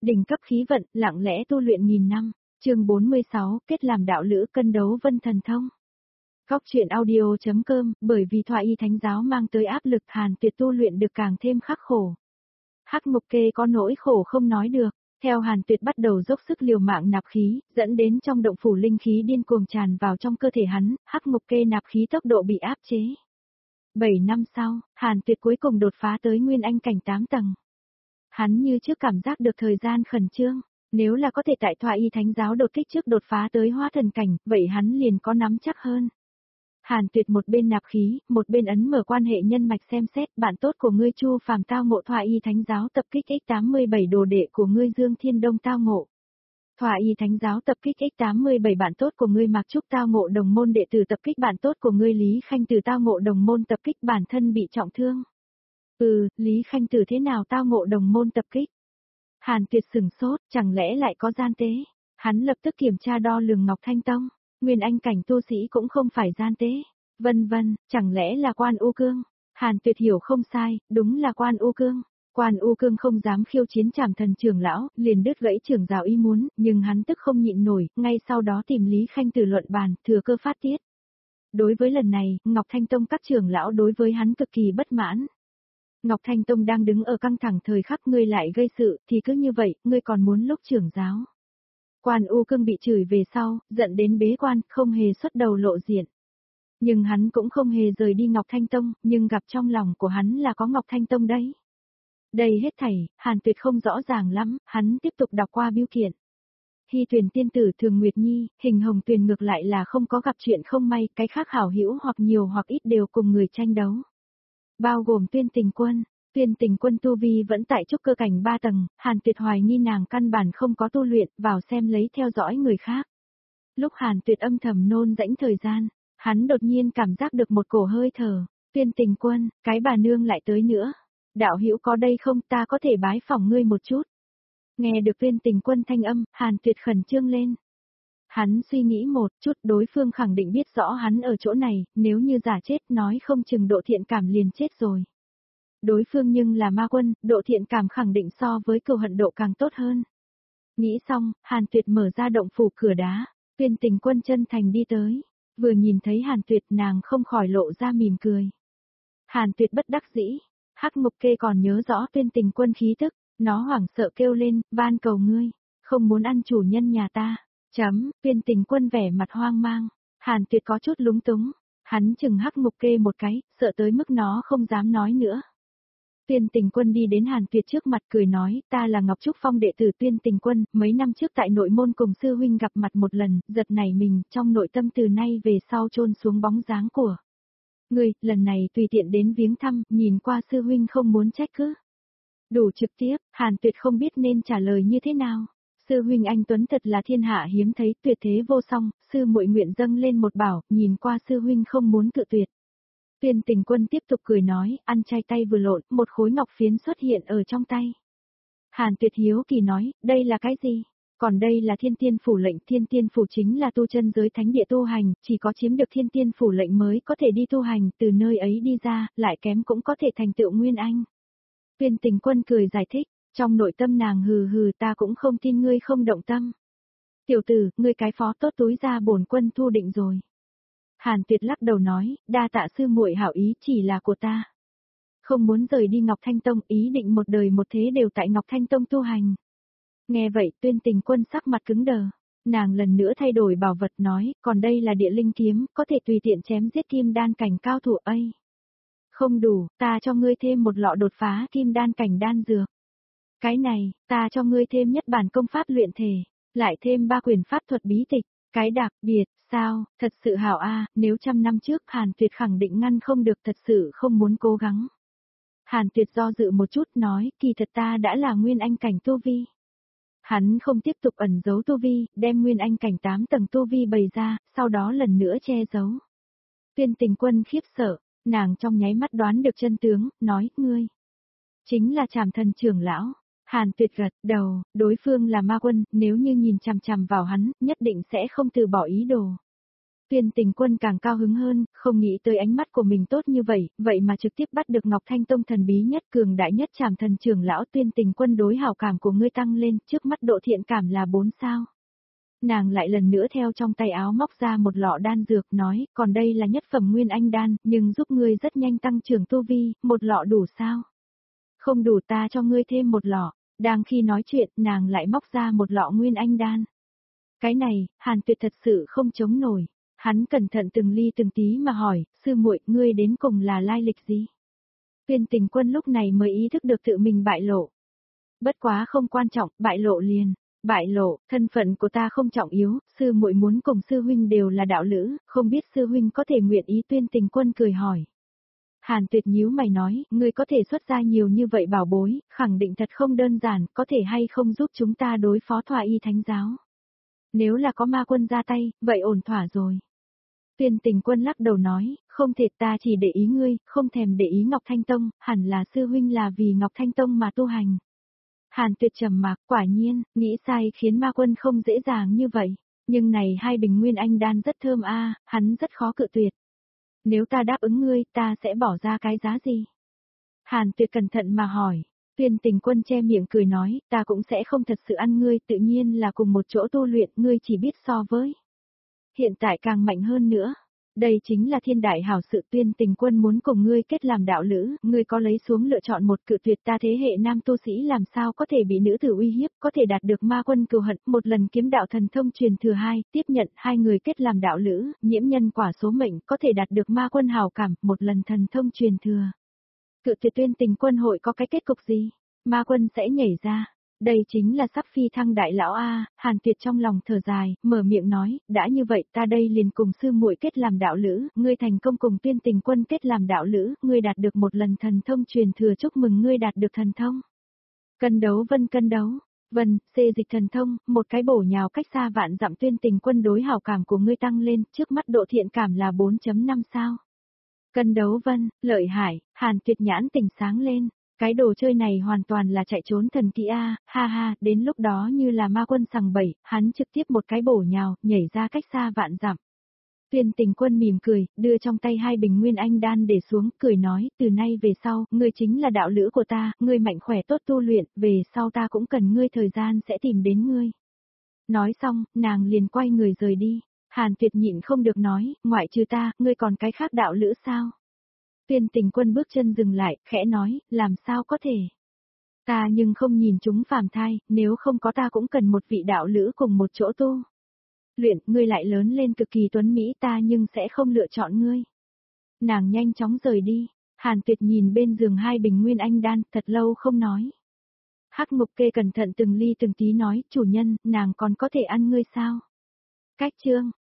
Đỉnh cấp khí vận, lặng lẽ tu luyện nghìn năm. Chương 46, kết làm đạo lữ cân đấu vân thần thông. Góc truyện audio.com, bởi vì Thoại Y Thánh giáo mang tới áp lực, Hàn Tuyệt tu luyện được càng thêm khắc khổ. Hắc Mộc Kê có nỗi khổ không nói được, theo Hàn Tuyệt bắt đầu dốc sức liều mạng nạp khí, dẫn đến trong động phủ linh khí điên cuồng tràn vào trong cơ thể hắn, Hắc Mộc Kê nạp khí tốc độ bị áp chế. 7 năm sau, Hàn Tuyệt cuối cùng đột phá tới Nguyên Anh cảnh 8 tầng. Hắn như trước cảm giác được thời gian khẩn trương, nếu là có thể tại Thoại Y Thánh giáo đột kích trước đột phá tới Hóa Thần cảnh, vậy hắn liền có nắm chắc hơn. Hàn Tuyệt một bên nạp khí, một bên ấn mở quan hệ nhân mạch xem xét, bạn tốt của ngươi Chu Phàm tao ngộ Thoại Y Thánh giáo tập kích X87 đồ đệ của ngươi Dương Thiên Đông tao ngộ. Thoại Y Thánh giáo tập kích X87 bạn tốt của ngươi Mạc Trúc tao ngộ đồng môn đệ tử tập kích bạn tốt của ngươi Lý Khanh Tử tao ngộ đồng môn tập kích bản thân bị trọng thương. Lý Khanh Tử thế nào tao ngộ đồng môn tập kích? Hàn Tuyệt sừng sốt, chẳng lẽ lại có gian tế? Hắn lập tức kiểm tra đo lường Ngọc Thanh Tông, Nguyên Anh cảnh tu sĩ cũng không phải gian tế. Vân vân, chẳng lẽ là Quan U Cương? Hàn Tuyệt hiểu không sai, đúng là Quan U Cương. Quan U Cương không dám khiêu chiến Trảm Thần trưởng lão, liền đứt gãy trưởng giáo ý muốn, nhưng hắn tức không nhịn nổi, ngay sau đó tìm Lý Khanh Tử luận bàn, thừa cơ phát tiết. Đối với lần này, Ngọc Thanh Tông các trưởng lão đối với hắn cực kỳ bất mãn. Ngọc Thanh Tông đang đứng ở căng thẳng thời khắc ngươi lại gây sự, thì cứ như vậy, ngươi còn muốn lúc trưởng giáo. Quan U Cương bị chửi về sau, giận đến bế quan, không hề xuất đầu lộ diện. Nhưng hắn cũng không hề rời đi Ngọc Thanh Tông, nhưng gặp trong lòng của hắn là có Ngọc Thanh Tông đấy. Đây hết thảy, Hàn Tuyệt không rõ ràng lắm, hắn tiếp tục đọc qua biêu kiện. Hy Tuyền tiên tử Thường Nguyệt Nhi, Hình Hồng Tuyền ngược lại là không có gặp chuyện không may, cái khác hảo hữu hoặc nhiều hoặc ít đều cùng người tranh đấu. Bao gồm Tuyên Tình Quân tu vi vẫn tại trúc cơ cảnh 3 tầng, Hàn Tuyệt hoài nghi nàng căn bản không có tu luyện, vào xem lấy theo dõi người khác. Lúc Hàn Tuyệt âm thầm nôn rãnh thời gian, hắn đột nhiên cảm giác được một cổ hơi thở, Tuyên Tình Quân, cái bà nương lại tới nữa. Đạo hữu có đây không, ta có thể bái phỏng ngươi một chút. Nghe được Tuyên Tình Quân thanh âm, Hàn Tuyệt khẩn trương lên. Hắn suy nghĩ một chút, đối phương khẳng định biết rõ hắn ở chỗ này, nếu như giả chết nói không chừng độ thiện cảm liền chết rồi. Đối phương nhưng là ma quân, độ thiện cảm khẳng định so với cừu hận độ càng tốt hơn. Nghĩ xong, Hàn Tuyệt mở ra động phủ cửa đá, Tuyên Tình Quân chân thành đi tới. Vừa nhìn thấy Hàn Tuyệt nàng không khỏi lộ ra mỉm cười. Hàn Tuyệt bất đắc dĩ, Hắc Mộc Kê còn nhớ rõ Tuyên Tình Quân khí tức, nó hoảng sợ kêu lên, van cầu ngươi, không muốn ăn chủ nhân nhà ta. Tuyên Tình Quân vẻ mặt hoang mang, Hàn Tuyệt có chút lúng túng, hắn chừng Hắc Mộc Kê một cái, sợ tới mức nó không dám nói nữa. Tuyên Tình Quân đi đến Hàn Tuyệt trước mặt cười nói, ta là Ngọc Trúc Phong đệ tử Tuyên Tình Quân, mấy năm trước tại nội môn cùng sư huynh gặp mặt một lần, giật nảy mình, trong nội tâm từ nay về sau chôn xuống bóng dáng của ngươi, lần này tùy tiện đến viếng thăm, nhìn qua sư huynh không muốn trách cứ. Đủ trực tiếp, Hàn Tuyệt không biết nên trả lời như thế nào. Sư huynh anh Tuấn thật là thiên hạ hiếm thấy, tuyệt thế vô song, sư muội nguyện dâng lên một bảo, nhìn qua sư huynh không muốn cự tuyệt. Tuyên Tình Quân tiếp tục cười nói, ăn chay tay vừa lộn, một khối ngọc phiến xuất hiện ở trong tay. Hàn Tuyệt hiếu kỳ nói, đây là cái gì? Còn đây là Thiên Tiên Phủ lệnh, Thiên Tiên Phủ chính là tu chân giới thánh địa tu hành, chỉ có chiếm được Thiên Tiên Phủ lệnh mới có thể đi tu hành, từ nơi ấy đi ra, lại kém cũng có thể thành tựu Nguyên Anh. Tuyên Tình Quân cười giải thích, trong nội tâm nàng hừ hừ ta cũng không tin ngươi không động tâm. Tiểu tử, ngươi cái phó tốt túi ra bổn quân thu định rồi. Hàn Tuyệt lắc đầu nói, đa tạ sư muội hảo ý chỉ là của ta. Không muốn rời đi Ngọc Thanh Tông, ý định một đời một thế đều tại Ngọc Thanh Tông tu hành. Nghe vậy Tuyên Tình Quân sắc mặt cứng đờ, nàng lần nữa thay đổi bảo vật nói, còn đây là địa linh kiếm, có thể tùy tiện chém giết kim đan cảnh cao thủ ấy. Không đủ, ta cho ngươi thêm một lọ đột phá kim đan cảnh đan dược. Cái này, ta cho ngươi thêm nhất bản công pháp luyện thể, lại thêm 3 quyển pháp thuật bí tịch, cái đặc biệt, sao, thật sự hảo a, nếu 100 năm trước Hàn Tuyệt khẳng định ngăn không được thật sự không muốn cố gắng. Hàn Tuyệt do dự một chút nói, kỳ thật ta đã là Nguyên Anh cảnh tu vi. Hắn không tiếp tục ẩn giấu tu vi, đem Nguyên Anh cảnh 8 tầng tu vi bày ra, sau đó lần nữa che giấu. Tuyên Tình Quân khiếp sợ, nàng trong nháy mắt đoán được chân tướng, nói, ngươi chính là Trảm Thần trưởng lão. Hàn Tuyệt gật đầu, đối phương là ma quân, nếu như nhìn chằm chằm vào hắn, nhất định sẽ không từ bỏ ý đồ. Tuyên Tình Quân càng cao hứng hơn, không nghĩ tới ánh mắt của mình tốt như vậy, vậy mà trực tiếp bắt được Ngọc Thanh Tông thần bí nhất cường đại nhất Trảm Thần trưởng lão. Tuyên Tình Quân đối hảo cảm của ngươi tăng lên, trước mắt độ thiện cảm là 4 sao. Nàng lại lần nữa theo trong tay áo móc ra một lọ đan dược nói, còn đây là nhất phẩm nguyên anh đan, nhưng giúp ngươi rất nhanh tăng trưởng tu vi, một lọ đủ sao? Không đủ ta cho ngươi thêm một lọ. Đang khi nói chuyện, nàng lại móc ra một lọ nguyên anh đan. Cái này, Hàn Tuyệt thật sự không chống nổi. Hắn cẩn thận từng ly từng tí mà hỏi, sư muội, ngươi đến cùng là lai lịch gì? Tuyên Tình Quân lúc này mới ý thức được tự mình bại lộ. Bất quá không quan trọng, bại lộ liền. Bại lộ, thân phận của ta không trọng yếu, sư muội muốn cùng sư huynh đều là đạo lữ, không biết sư huynh có thể nguyện ý. Tuyên Tình Quân cười hỏi. Hàn Tuyệt nhíu mày nói, ngươi có thể xuất ra nhiều như vậy bảo bối, khẳng định thật không đơn giản, có thể hay không giúp chúng ta đối phó Thoa Y Thánh giáo. Nếu là có ma quân ra tay, vậy ổn thỏa rồi. Tuyên Tình Quân lắc đầu nói, không thể, ta chỉ để ý ngươi, không thèm để ý Ngọc Thanh Tông, hẳn là sư huynh là vì Ngọc Thanh Tông mà tu hành. Hàn Tuyệt trầm mặc, quả nhiên, nghĩ sai khiến ma quân không dễ dàng như vậy. Nhưng này hai bình nguyên anh đan rất thơm a, hắn rất khó cự tuyệt. Nếu ta đáp ứng ngươi, ta sẽ bỏ ra cái giá gì? Hàn Tuyệt cẩn thận mà hỏi. Tuyên Tình Quân che miệng cười nói, ta cũng sẽ không thật sự ăn ngươi, tự nhiên là cùng một chỗ tu luyện, ngươi chỉ biết so với. Hiện tại càng mạnh hơn nữa. Đây chính là thiên đại hảo sự. Tuyên Tình Quân muốn cùng ngươi kết làm đạo lữ, ngươi có lấy xuống lựa chọn một, cự tuyệt ta thế hệ nam tu sĩ làm sao có thể bị nữ tử uy hiếp, có thể đạt được ma quân cừu hận, một lần kiếm đạo thần thông truyền thừa 2, tiếp nhận hai người kết làm đạo lữ, nhiễm nhân quả số mệnh, có thể đạt được ma quân hảo cảm, một lần thần thông truyền thừa. Cự tuyệt Tuyên Tình Quân hội có cái kết cục gì? Ma quân sẽ nhảy ra. Đây chính là sắp phi thăng đại lão a. Hàn Tuyệt trong lòng thở dài, mở miệng nói, đã như vậy ta đây liền cùng sư muội kết làm đạo lữ, ngươi thành công cùng Tuyên Tình Quân kết làm đạo lữ, ngươi đạt được một lần thần thông truyền thừa, chúc mừng ngươi đạt được thần thông. Cân đấu vân, xê dịch thần thông, một cái bổ nhào cách xa vạn dặm. Tuyên Tình Quân đối hảo cảm của ngươi tăng lên, trước mắt độ thiện cảm là 4.5 sao. Cân đấu vân, lợi hại, Hàn Tuyệt nhãn tình sáng lên. Cái đồ chơi này hoàn toàn là chạy trốn thần kỹ a, ha ha, đến lúc đó như là ma quân sằng bẫy, hắn trực tiếp một cái bổ nhào, nhảy ra cách xa vạn dặm. Tuyên Tình Quân mỉm cười, đưa trong tay hai bình nguyên anh đan để xuống, cười nói, từ nay về sau, ngươi chính là đạo lữ của ta, ngươi mạnh khỏe tốt tu luyện, về sau ta cũng cần ngươi, thời gian sẽ tìm đến ngươi. Nói xong, nàng liền quay người rời đi. Hàn Tuyệt nhịn không được nói, ngoại trừ ta, ngươi còn cái khác đạo lữ sao? Tuyên Tình Quân bước chân dừng lại, khẽ nói, làm sao có thể? Ta nhưng không nhìn chúng phàm thai, nếu không có ta cũng cần một vị đạo lữ cùng một chỗ tu. Luyện, ngươi lại lớn lên cực kỳ tuấn mỹ, ta nhưng sẽ không lựa chọn ngươi. Nàng nhanh chóng rời đi. Hàn Tuyệt nhìn bên giường hai bình nguyên anh đan, thật lâu không nói. Hắc Ngục Kê cẩn thận từng ly từng tí nói, chủ nhân, nàng còn có thể ăn ngươi sao? Cách chương